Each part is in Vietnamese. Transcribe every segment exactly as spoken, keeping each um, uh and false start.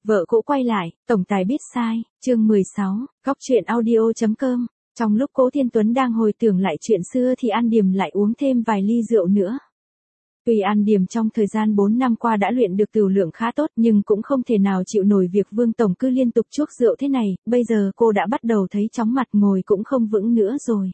Vợ cũ quay lại, tổng tài biết sai, chương mười sáu, góc truyện audio.com. Trong lúc Cố Thiên Tuấn đang hồi tưởng lại chuyện xưa thì An Điềm lại uống thêm vài ly rượu nữa. Tuy An Điềm trong thời gian bốn năm qua đã luyện được tửu lượng khá tốt nhưng cũng không thể nào chịu nổi việc Vương Tổng cứ liên tục chuốc rượu thế này, bây giờ cô đã bắt đầu thấy chóng mặt ngồi cũng không vững nữa rồi.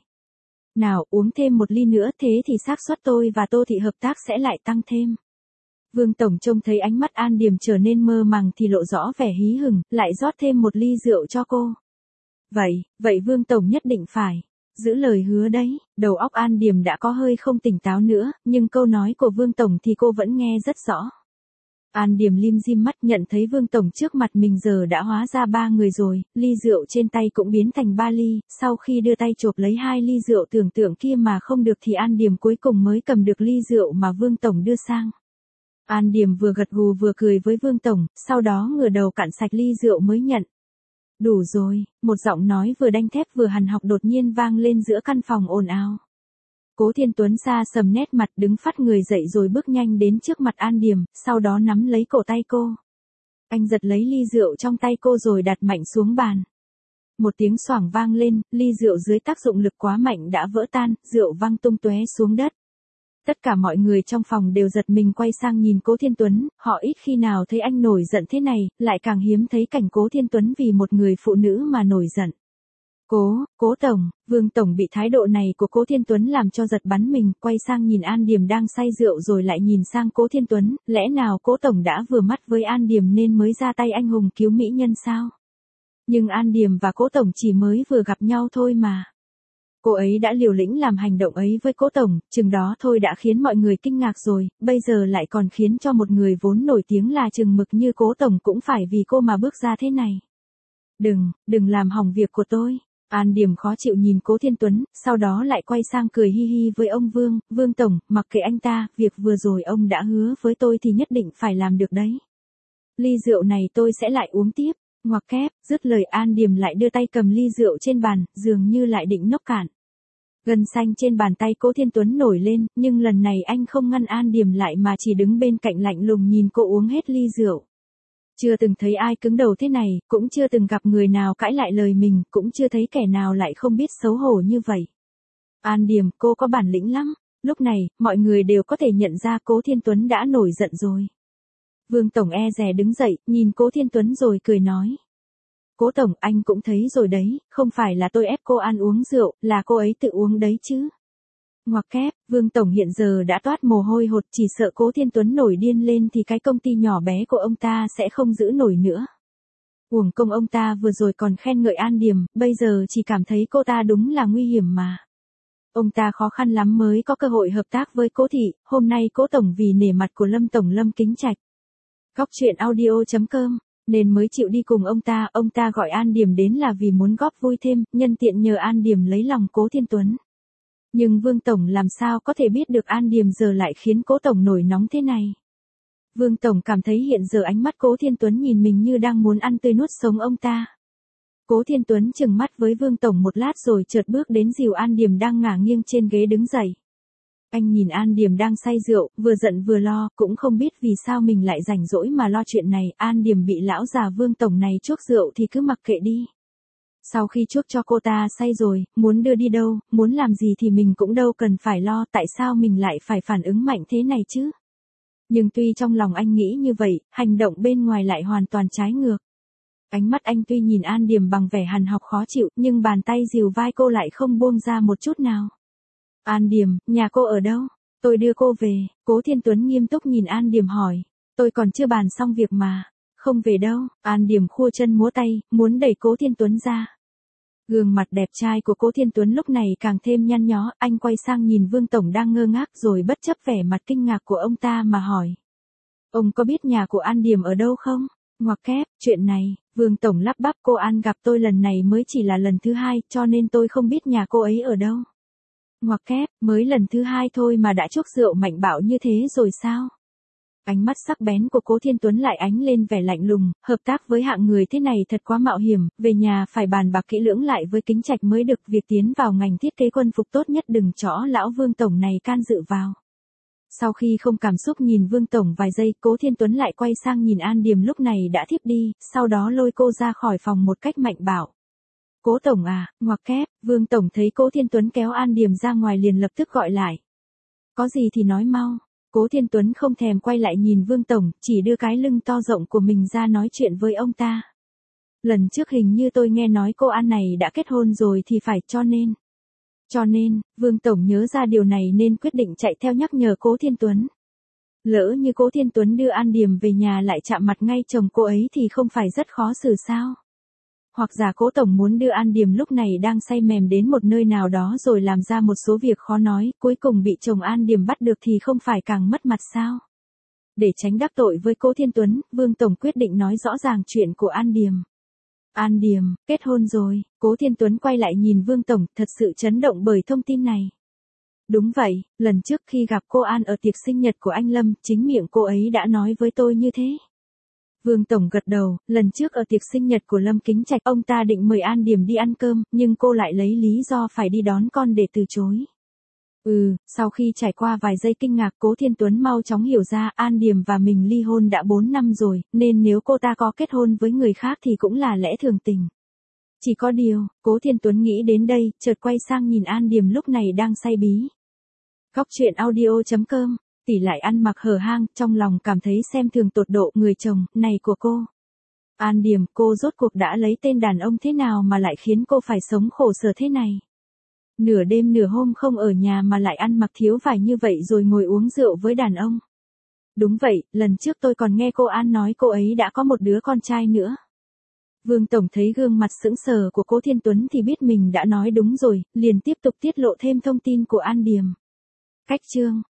Nào uống thêm một ly nữa thế thì xác suất tôi và Tô Thị hợp tác sẽ lại tăng thêm. Vương Tổng trông thấy ánh mắt An Điềm trở nên mơ màng thì lộ rõ vẻ hí hửng, lại rót thêm một ly rượu cho cô. Vậy, vậy Vương Tổng nhất định phải giữ lời hứa đấy. Đầu óc An Điềm đã có hơi không tỉnh táo nữa, nhưng câu nói của Vương Tổng thì cô vẫn nghe rất rõ. An Điềm lim dim mắt nhận thấy Vương Tổng trước mặt mình giờ đã hóa ra ba người rồi, ly rượu trên tay cũng biến thành ba ly, sau khi đưa tay chộp lấy hai ly rượu tưởng tượng kia mà không được thì An Điềm cuối cùng mới cầm được ly rượu mà Vương Tổng đưa sang. An Điềm vừa gật gù vừa cười với Vương Tổng, sau đó ngửa đầu cạn sạch ly rượu mới nhận. Đủ rồi, một giọng nói vừa đanh thép vừa hằn học đột nhiên vang lên giữa căn phòng ồn ào. Cố Thiên Tuấn xa sầm nét mặt đứng phắt người dậy rồi bước nhanh đến trước mặt An Điềm, sau đó nắm lấy cổ tay cô. Anh giật lấy ly rượu trong tay cô rồi đặt mạnh xuống bàn. Một tiếng xoảng vang lên, ly rượu dưới tác dụng lực quá mạnh đã vỡ tan, rượu văng tung tóe xuống đất. Tất cả mọi người trong phòng đều giật mình quay sang nhìn Cố Thiên Tuấn, họ ít khi nào thấy anh nổi giận thế này, lại càng hiếm thấy cảnh Cố Thiên Tuấn vì một người phụ nữ mà nổi giận. Cố, Cố Tổng, Vương Tổng bị thái độ này của Cố Thiên Tuấn làm cho giật bắn mình, quay sang nhìn An Điềm đang say rượu rồi lại nhìn sang Cố Thiên Tuấn, lẽ nào Cố Tổng đã vừa mắt với An Điềm nên mới ra tay anh hùng cứu mỹ nhân sao? Nhưng An Điềm và Cố Tổng chỉ mới vừa gặp nhau thôi mà. Cô ấy đã liều lĩnh làm hành động ấy với Cố Tổng, chừng đó thôi đã khiến mọi người kinh ngạc rồi, bây giờ lại còn khiến cho một người vốn nổi tiếng là chừng mực như Cố Tổng cũng phải vì cô mà bước ra thế này. Đừng, đừng làm hỏng việc của tôi. An Điềm khó chịu nhìn Cố Thiên Tuấn, sau đó lại quay sang cười hi hi với ông Vương, Vương Tổng, mặc kệ anh ta, việc vừa rồi ông đã hứa với tôi thì nhất định phải làm được đấy. Ly rượu này tôi sẽ lại uống tiếp. Ngoặc kép, dứt lời An Điềm lại đưa tay cầm ly rượu trên bàn, dường như lại định nốc cạn. Gân xanh trên bàn tay Cố Thiên Tuấn nổi lên, nhưng lần này anh không ngăn An Điềm lại mà chỉ đứng bên cạnh lạnh lùng nhìn cô uống hết ly rượu. Chưa từng thấy ai cứng đầu thế này, cũng chưa từng gặp người nào cãi lại lời mình, cũng chưa thấy kẻ nào lại không biết xấu hổ như vậy. An Điềm, cô có bản lĩnh lắm. Lúc này, mọi người đều có thể nhận ra Cố Thiên Tuấn đã nổi giận rồi. Vương Tổng e dè đứng dậy, nhìn Cố Thiên Tuấn rồi cười nói. Cố Tổng, anh cũng thấy rồi đấy, không phải là tôi ép cô ăn uống rượu, là cô ấy tự uống đấy chứ. Ngoặc kép, Vương Tổng hiện giờ đã toát mồ hôi hột, chỉ sợ Cố Thiên Tuấn nổi điên lên thì cái công ty nhỏ bé của ông ta sẽ không giữ nổi nữa. Uổng công ông ta vừa rồi còn khen ngợi An Điềm, bây giờ chỉ cảm thấy cô ta đúng là nguy hiểm mà. Ông ta khó khăn lắm mới có cơ hội hợp tác với Cố Thị, hôm nay Cố Tổng vì nể mặt của Lâm Tổng Lâm Kính Trạch. Góc truyện audio.com, nên mới chịu đi cùng ông ta, ông ta gọi An Điềm đến là vì muốn góp vui thêm, nhân tiện nhờ An Điềm lấy lòng Cố Thiên Tuấn. Nhưng Vương Tổng làm sao có thể biết được An Điềm giờ lại khiến Cố Tổng nổi nóng thế này. Vương Tổng cảm thấy hiện giờ ánh mắt Cố Thiên Tuấn nhìn mình như đang muốn ăn tươi nuốt sống ông ta. Cố Thiên Tuấn chừng mắt với Vương Tổng một lát rồi chợt bước đến dìu An Điềm đang ngả nghiêng trên ghế đứng dậy. Anh nhìn An Điềm đang say rượu, vừa giận vừa lo, cũng không biết vì sao mình lại rảnh rỗi mà lo chuyện này, An Điềm bị lão già Vương Tổng này chuốc rượu thì cứ mặc kệ đi. Sau khi chuốc cho cô ta say rồi, muốn đưa đi đâu, muốn làm gì thì mình cũng đâu cần phải lo, tại sao mình lại phải phản ứng mạnh thế này chứ? Nhưng tuy trong lòng anh nghĩ như vậy, hành động bên ngoài lại hoàn toàn trái ngược. Ánh mắt anh tuy nhìn An Điềm bằng vẻ hằn học khó chịu, nhưng bàn tay dìu vai cô lại không buông ra một chút nào. An Điềm, nhà cô ở đâu? Tôi đưa cô về. Cố Thiên Tuấn nghiêm túc nhìn An Điềm hỏi. Tôi còn chưa bàn xong việc mà. Không về đâu. An Điềm khua chân múa tay, muốn đẩy Cố Thiên Tuấn ra. Gương mặt đẹp trai của Cố Thiên Tuấn lúc này càng thêm nhăn nhó, anh quay sang nhìn Vương Tổng đang ngơ ngác rồi bất chấp vẻ mặt kinh ngạc của ông ta mà hỏi. Ông có biết nhà của An Điềm ở đâu không? Ngoặc kép, chuyện này, Vương Tổng lắp bắp, cô An gặp tôi lần này mới chỉ là lần thứ hai, cho nên tôi không biết nhà cô ấy ở đâu. Ngoặc kép, mới lần thứ hai thôi mà đã chuốc rượu mạnh bạo như thế rồi sao? Ánh mắt sắc bén của Cố Thiên Tuấn lại ánh lên vẻ lạnh lùng, hợp tác với hạng người thế này thật quá mạo hiểm, về nhà phải bàn bạc kỹ lưỡng lại với Kính Trạch mới được, việc tiến vào ngành thiết kế quân phục tốt nhất đừng cho lão Vương Tổng này can dự vào. Sau khi không cảm xúc nhìn Vương Tổng vài giây, Cố Thiên Tuấn lại quay sang nhìn An Điềm lúc này đã thiếp đi, sau đó lôi cô ra khỏi phòng một cách mạnh bạo. Cố Tổng à, ngoặc kép, Vương Tổng thấy Cố Thiên Tuấn kéo An Điềm ra ngoài liền lập tức gọi lại. Có gì thì nói mau. Cố Thiên Tuấn không thèm quay lại nhìn Vương Tổng, chỉ đưa cái lưng to rộng của mình ra nói chuyện với ông ta. Lần trước hình như tôi nghe nói cô An này đã kết hôn rồi thì phải, cho nên. Cho nên, Vương Tổng nhớ ra điều này nên quyết định chạy theo nhắc nhở Cố Thiên Tuấn. Lỡ như Cố Thiên Tuấn đưa An Điềm về nhà lại chạm mặt ngay chồng cô ấy thì không phải rất khó xử sao? Hoặc giả Cố Tổng muốn đưa An Điềm lúc này đang say mềm đến một nơi nào đó rồi làm ra một số việc khó nói, cuối cùng bị chồng An Điềm bắt được thì không phải càng mất mặt sao? Để tránh đắc tội với Cố Thiên Tuấn, Vương Tổng quyết định nói rõ ràng chuyện của An Điềm. An Điềm, kết hôn rồi, Cố Thiên Tuấn quay lại nhìn Vương Tổng, thật sự chấn động bởi thông tin này. Đúng vậy, lần trước khi gặp cô An ở tiệc sinh nhật của anh Lâm, chính miệng cô ấy đã nói với tôi như thế. Vương Tổng gật đầu, lần trước ở tiệc sinh nhật của Lâm Kính Trạch, ông ta định mời An Điềm đi ăn cơm, nhưng cô lại lấy lý do phải đi đón con để từ chối. Ừ, sau khi trải qua vài giây kinh ngạc, Cố Thiên Tuấn mau chóng hiểu ra An Điềm và mình ly hôn đã bốn năm rồi, nên nếu cô ta có kết hôn với người khác thì cũng là lẽ thường tình. Chỉ có điều, Cố Thiên Tuấn nghĩ đến đây, chợt quay sang nhìn An Điềm lúc này đang say bí. Góc truyện audio chấm com, tỷ lại ăn mặc hở hang, trong lòng cảm thấy xem thường tột độ người chồng này của cô. An Điềm, cô rốt cuộc đã lấy tên đàn ông thế nào mà lại khiến cô phải sống khổ sở thế này? Nửa đêm nửa hôm không ở nhà mà lại ăn mặc thiếu vải như vậy rồi ngồi uống rượu với đàn ông. Đúng vậy, lần trước tôi còn nghe cô An nói cô ấy đã có một đứa con trai nữa. Vương Tổng thấy gương mặt sững sờ của Cố Thiên Tuấn thì biết mình đã nói đúng rồi, liền tiếp tục tiết lộ thêm thông tin của An Điềm. Cách chương